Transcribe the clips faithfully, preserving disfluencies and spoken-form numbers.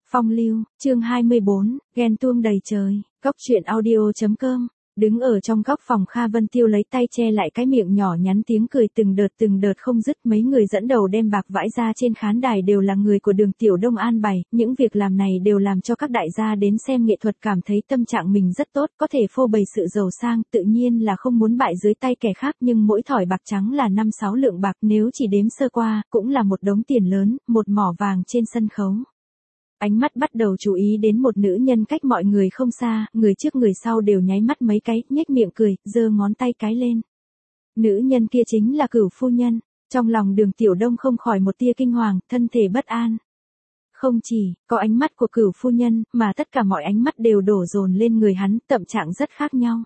Phong lưu, chương hai mươi bốn, ghen tuông đầy trời, Cốc truyện audio chấm com. Đứng ở trong góc phòng, Kha Vân Tiêu lấy tay che lại cái miệng nhỏ nhắn, tiếng cười từng đợt từng đợt không dứt. Mấy người dẫn đầu đem bạc vãi ra trên khán đài đều là người của Đường Tiểu Đông an bài, những việc làm này đều làm cho các đại gia đến xem nghệ thuật cảm thấy tâm trạng mình rất tốt, có thể phô bày sự giàu sang, tự nhiên là không muốn bại dưới tay kẻ khác, nhưng mỗi thỏi bạc trắng là năm sáu lượng bạc, nếu chỉ đếm sơ qua, cũng là một đống tiền lớn, một mỏ vàng trên sân khấu. Ánh mắt bắt đầu chú ý đến một nữ nhân cách mọi người không xa, người trước người sau đều nháy mắt mấy cái, nhếch miệng cười, giơ ngón tay cái lên. Nữ nhân kia chính là Cửu phu nhân. Trong lòng Đường Tiểu Đông không khỏi một tia kinh hoàng, thân thể bất an. Không chỉ có ánh mắt của Cửu phu nhân, mà tất cả mọi ánh mắt đều đổ dồn lên người hắn, tâm trạng rất khác nhau.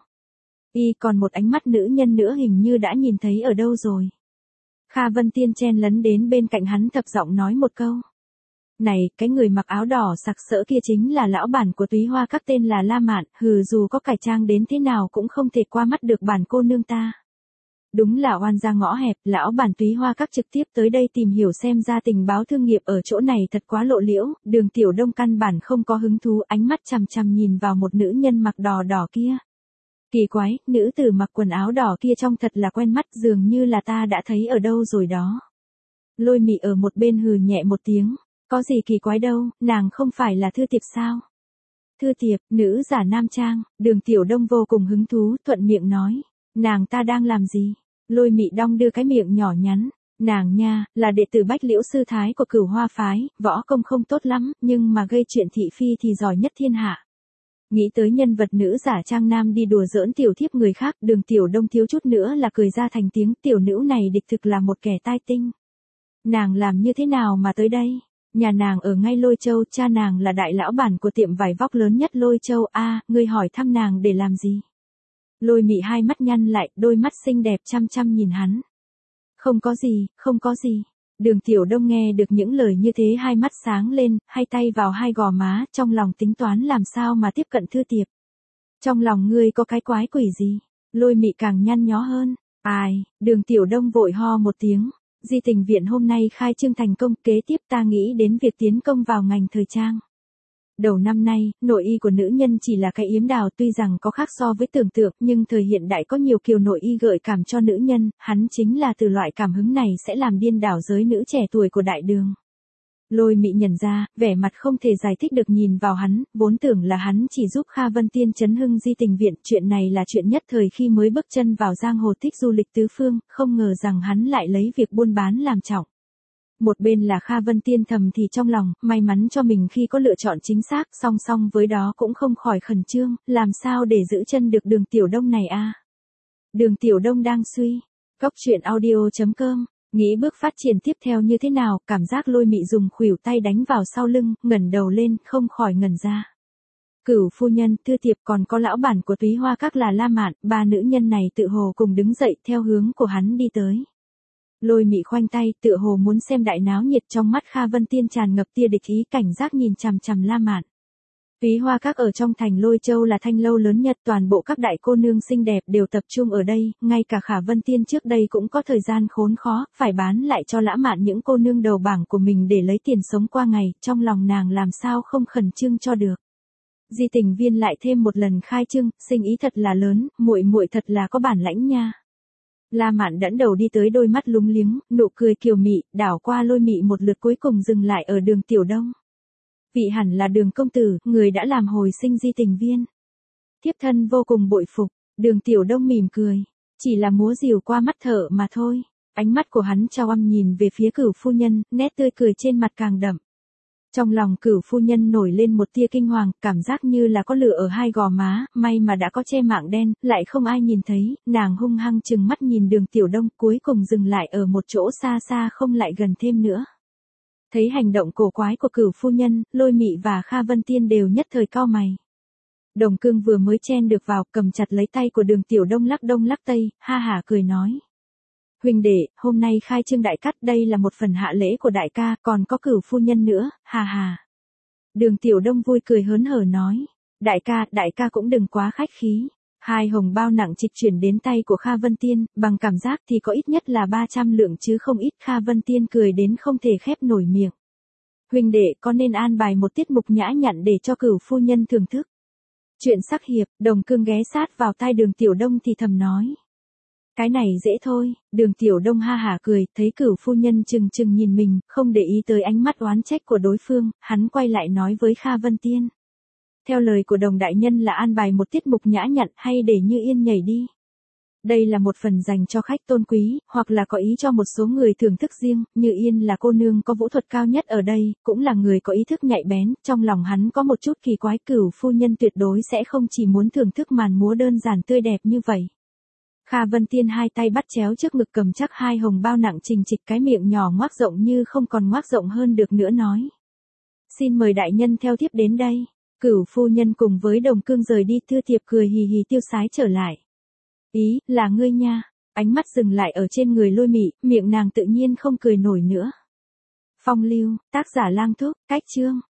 Y còn một ánh mắt nữ nhân nữa hình như đã nhìn thấy ở đâu rồi. Kha Vân Tiên chen lấn đến bên cạnh hắn, thấp giọng nói một câu. Này, cái người mặc áo đỏ sặc sỡ kia chính là lão bản của Túy Hoa Các, tên là La Mạn, hừ, dù có cải trang đến thế nào cũng không thể qua mắt được bản cô nương ta. Đúng là oan gia ngõ hẹp, lão bản Túy Hoa Các trực tiếp tới đây tìm hiểu xem ra tình báo thương nghiệp ở chỗ này thật quá lộ liễu. Đường Tiểu Đông căn bản không có hứng thú, ánh mắt chằm chằm nhìn vào một nữ nhân mặc đỏ đỏ kia. Kỳ quái, nữ tử mặc quần áo đỏ kia trông thật là quen mắt, dường như là ta đã thấy ở đâu rồi đó. Lôi Mị ở một bên hừ nhẹ một tiếng. Có gì kỳ quái đâu, nàng không phải là Thư Tiệp sao? Thư Tiệp, nữ giả nam trang. Đường Tiểu Đông vô cùng hứng thú, thuận miệng nói. Nàng ta đang làm gì? Lôi Mị đong đưa cái miệng nhỏ nhắn. Nàng nha, là đệ tử Bách Liễu sư thái của Cửu Hoa phái, võ công không tốt lắm, nhưng mà gây chuyện thị phi thì giỏi nhất thiên hạ. Nghĩ tới nhân vật nữ giả trang nam đi đùa giỡn tiểu thiếp người khác, Đường Tiểu Đông thiếu chút nữa là cười ra thành tiếng. Tiểu nữ này đích thực là một kẻ tai tinh. Nàng làm như thế nào mà tới đây? Nhà nàng ở ngay Lôi Châu, cha nàng là đại lão bản của tiệm vải vóc lớn nhất Lôi Châu. A, à, ngươi hỏi thăm nàng để làm gì? Lôi Mị hai mắt nhăn lại, đôi mắt xinh đẹp chăm chăm nhìn hắn. Không có gì, không có gì. Đường Tiểu Đông nghe được những lời như thế, hai mắt sáng lên, hai tay vào hai gò má, trong lòng tính toán làm sao mà tiếp cận Thư Tiệp. Trong lòng ngươi có cái quái quỷ gì? Lôi Mị càng nhăn nhó hơn. Ai? Đường Tiểu Đông vội ho một tiếng. Di Tình Viện hôm nay khai trương thành công, kế tiếp ta nghĩ đến việc tiến công vào ngành thời trang. Đầu năm nay, nội y của nữ nhân chỉ là cái yếm đào, tuy rằng có khác so với tưởng tượng, nhưng thời hiện đại có nhiều kiểu nội y gợi cảm cho nữ nhân, hắn chính là từ loại cảm hứng này sẽ làm điên đảo giới nữ trẻ tuổi của đại đường. Lôi Mị nhận ra, vẻ mặt không thể giải thích được nhìn vào hắn, vốn tưởng là hắn chỉ giúp Kha Vân Tiên chấn hưng Di Tình Viện, chuyện này là chuyện nhất thời khi mới bước chân vào giang hồ thích du lịch tứ phương, không ngờ rằng hắn lại lấy việc buôn bán làm trọng. Một bên là Kha Vân Tiên thầm thì trong lòng, may mắn cho mình khi có lựa chọn chính xác, song song với đó cũng không khỏi khẩn trương, làm sao để giữ chân được Đường Tiểu Đông này a? À? Đường Tiểu Đông đang suy, Cốc truyện audio chấm com. Nghĩ bước phát triển tiếp theo như thế nào, cảm giác Lôi Mị dùng khuỷu tay đánh vào sau lưng, ngẩng đầu lên, không khỏi ngẩn ra. Cửu phu nhân, Thư Tiệp, còn có lão bản của Túy Hoa Các là La Mạn, ba nữ nhân này tự hồ cùng đứng dậy theo hướng của hắn đi tới. Lôi Mị khoanh tay, tựa hồ muốn xem đại náo nhiệt, trong mắt Kha Vân Tiên tràn ngập tia địch ý, cảnh giác nhìn chằm chằm La Mạn. Túy Hoa Các ở trong thành Lôi Châu là thanh lâu lớn nhất, toàn bộ các đại cô nương xinh đẹp đều tập trung ở đây, ngay cả Khả Vân Tiên trước đây cũng có thời gian khốn khó, phải bán lại cho Lã Mạn những cô nương đầu bảng của mình để lấy tiền sống qua ngày, trong lòng nàng làm sao không khẩn trương cho được. Di Tình Viên lại thêm một lần khai trương, sinh ý thật là lớn, muội muội thật là có bản lãnh nha. La Mạn đẫn đầu đi tới, đôi mắt lúng liếng, nụ cười kiều mị, đảo qua Lôi Mị một lượt cuối cùng dừng lại ở Đường Tiểu Đông. Vị hẳn là Đường công tử, người đã làm hồi sinh Di Tình Viên. Thiếp thân vô cùng bội phục. Đường Tiểu Đông mỉm cười, chỉ là múa rìu qua mắt thợ mà thôi. Ánh mắt của hắn trao âm nhìn về phía Cửu phu nhân, nét tươi cười trên mặt càng đậm. Trong lòng Cửu phu nhân nổi lên một tia kinh hoàng, cảm giác như là có lửa ở hai gò má, may mà đã có che mạng đen, lại không ai nhìn thấy, nàng hung hăng trừng mắt nhìn Đường Tiểu Đông, cuối cùng dừng lại ở một chỗ xa xa không lại gần thêm nữa. Thấy hành động cổ quái của Cửu phu nhân, Lôi Mị và Kha Vân Tiên đều nhất thời cau mày. Đồng Cương vừa mới chen được vào, cầm chặt lấy tay của Đường Tiểu Đông lắc đông lắc tây, ha hả cười nói. Huynh đệ, hôm nay khai trương đại cắt, đây là một phần hạ lễ của đại ca, còn có Cửu phu nhân nữa, hà hà. Đường Tiểu Đông vui cười hớn hở nói. Đại ca, đại ca cũng đừng quá khách khí. Hai hồng bao nặng trịch chuyển đến tay của Kha Vân Tiên, bằng cảm giác thì có ít nhất là ba trăm lượng chứ không ít. Kha Vân Tiên cười đến không thể khép nổi miệng. Huynh đệ có nên an bài một tiết mục nhã nhặn để cho Cửu phu nhân thưởng thức. Chuyện sắc hiệp, Đồng Cương ghé sát vào tai Đường Tiểu Đông thì thầm nói. Cái này dễ thôi, Đường Tiểu Đông ha hả cười, thấy Cửu phu nhân chừng chừng nhìn mình, không để ý tới ánh mắt oán trách của đối phương, hắn quay lại nói với Kha Vân Tiên. Theo lời của Đồng đại nhân là an bài một tiết mục nhã nhặn hay để Như Yên nhảy đi. Đây là một phần dành cho khách tôn quý, hoặc là có ý cho một số người thưởng thức riêng, Như Yên là cô nương có vũ thuật cao nhất ở đây, cũng là người có ý thức nhạy bén, trong lòng hắn có một chút kỳ quái, Cửu phu nhân tuyệt đối sẽ không chỉ muốn thưởng thức màn múa đơn giản tươi đẹp như vậy. Kha Vân Tiên hai tay bắt chéo trước ngực cầm chắc hai hồng bao nặng trình trịch, cái miệng nhỏ ngoác rộng như không còn ngoác rộng hơn được nữa nói. Xin mời đại nhân theo tiếp đến đây. Cửu phu nhân cùng với Đồng Cương rời đi, Thư Thiệp cười hì hì tiêu sái trở lại. Ý, là ngươi nha. Ánh mắt dừng lại ở trên người Lôi Mị, miệng nàng tự nhiên không cười nổi nữa. Phong lưu, tác giả Lang Thúc, cách chương.